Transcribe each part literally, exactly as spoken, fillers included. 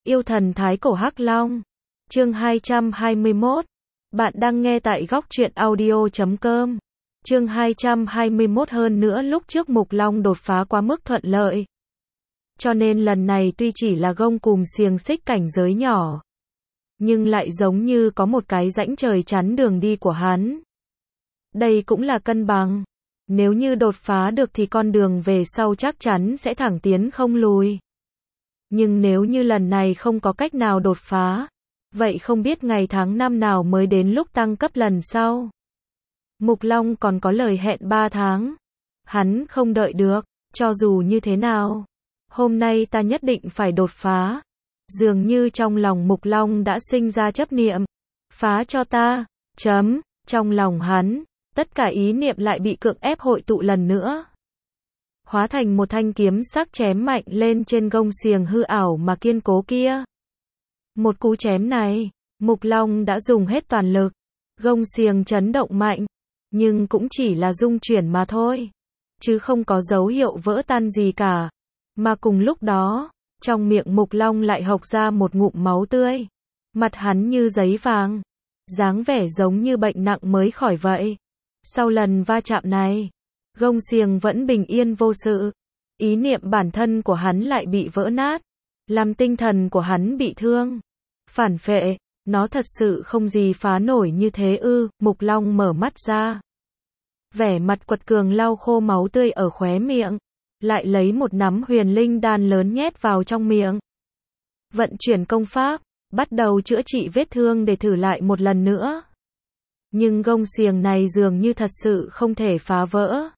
yêu thần thái cổ Hắc Long. Chương hai trăm hai mươi mốt. Bạn đang nghe tại góc truyện audio chấm com. Chương hai trăm hai mươi mốt. Hơn nữa lúc trước Mục Long đột phá quá mức thuận lợi. Cho nên lần này tuy chỉ là gông cùm xiềng xích cảnh giới nhỏ, nhưng lại giống như có một cái rãnh trời chắn đường đi của hắn. Đây cũng là cân bằng. Nếu như đột phá được thì con đường về sau chắc chắn sẽ thẳng tiến không lùi. Nhưng nếu như lần này không có cách nào đột phá, vậy không biết ngày tháng năm nào mới đến lúc tăng cấp lần sau. Mục Long còn có lời hẹn ba tháng. Hắn không đợi được, cho dù như thế nào. Hôm nay ta nhất định phải đột phá. Dường như trong lòng Mục Long đã sinh ra chấp niệm. Phá cho ta, chấm, trong lòng hắn, tất cả ý niệm lại bị cưỡng ép hội tụ lần nữa. Hóa thành một thanh kiếm sắc chém mạnh lên trên gông xiềng hư ảo mà kiên cố kia. Một cú chém này, Mục Long đã dùng hết toàn lực. Gông xiềng chấn động mạnh, nhưng cũng chỉ là rung chuyển mà thôi, chứ không có dấu hiệu vỡ tan gì cả. Mà cùng lúc đó, trong miệng Mục Long lại hộc ra một ngụm máu tươi. Mặt hắn như giấy vàng, dáng vẻ giống như bệnh nặng mới khỏi vậy. Sau lần va chạm này, gông xiềng vẫn bình yên vô sự. Ý niệm bản thân của hắn lại bị vỡ nát, làm tinh thần của hắn bị thương. Phản phệ, nó thật sự không gì phá nổi như thế ư? Mục Long mở mắt ra, vẻ mặt quật cường lau khô máu tươi ở khóe miệng, lại lấy một nắm huyền linh đan lớn nhét vào trong miệng. Vận chuyển công pháp, bắt đầu chữa trị vết thương để thử lại một lần nữa. Nhưng gông xiềng này dường như thật sự không thể phá vỡ.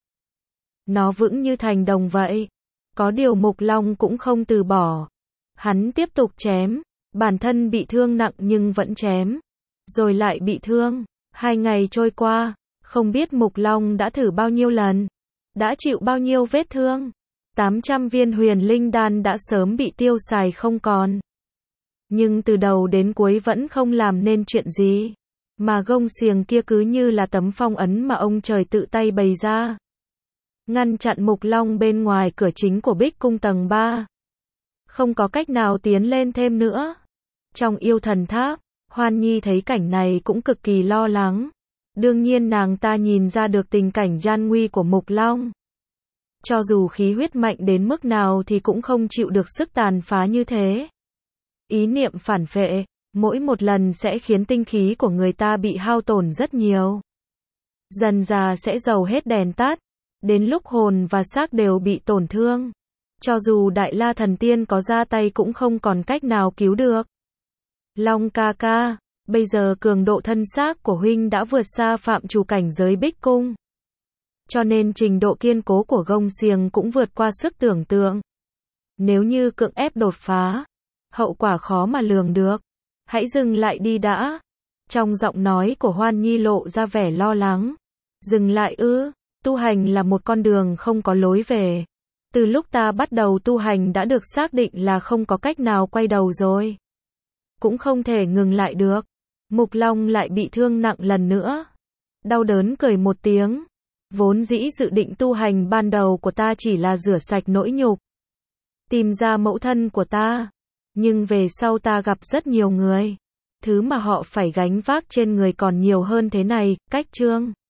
Nó vững như thành đồng vậy. Có điều Mục Long cũng không từ bỏ. Hắn tiếp tục chém, bản thân bị thương nặng nhưng vẫn chém. Rồi lại bị thương. Hai ngày trôi qua, không biết Mục Long đã thử bao nhiêu lần, đã chịu bao nhiêu vết thương. tám trăm viên huyền linh đan đã sớm bị tiêu xài không còn. Nhưng từ đầu đến cuối vẫn không làm nên chuyện gì. Mà gông xiềng kia cứ như là tấm phong ấn mà ông trời tự tay bày ra, ngăn chặn Mục Long bên ngoài cửa chính của Bích Cung tầng ba. Không có cách nào tiến lên thêm nữa. Trong yêu thần tháp, Hoan Nhi thấy cảnh này cũng cực kỳ lo lắng. Đương nhiên nàng ta nhìn ra được tình cảnh gian nguy của Mục Long. Cho dù khí huyết mạnh đến mức nào thì cũng không chịu được sức tàn phá như thế. Ý niệm phản phệ, mỗi một lần sẽ khiến tinh khí của người ta bị hao tổn rất nhiều. Dần dà sẽ dầu hết đèn tắt, đến lúc hồn và xác đều bị tổn thương. Cho dù Đại La Thần Tiên có ra tay cũng không còn cách nào cứu được. Long ca ca, bây giờ cường độ thân xác của huynh đã vượt xa phạm trù cảnh giới Bích Cung. Cho nên trình độ kiên cố của gông xiềng cũng vượt qua sức tưởng tượng. Nếu như cưỡng ép đột phá, hậu quả khó mà lường được. Hãy dừng lại đi đã. Trong giọng nói của Hoan Nhi lộ ra vẻ lo lắng. Dừng lại ư? Tu hành là một con đường không có lối về. Từ lúc ta bắt đầu tu hành đã được xác định là không có cách nào quay đầu rồi. Cũng không thể ngừng lại được. Mục Long lại bị thương nặng lần nữa. Đau đớn cười một tiếng. Vốn dĩ dự định tu hành ban đầu của ta chỉ là rửa sạch nỗi nhục, tìm ra mẫu thân của ta. Nhưng về sau ta gặp rất nhiều người. Thứ mà họ phải gánh vác trên người còn nhiều hơn thế này. Cách chương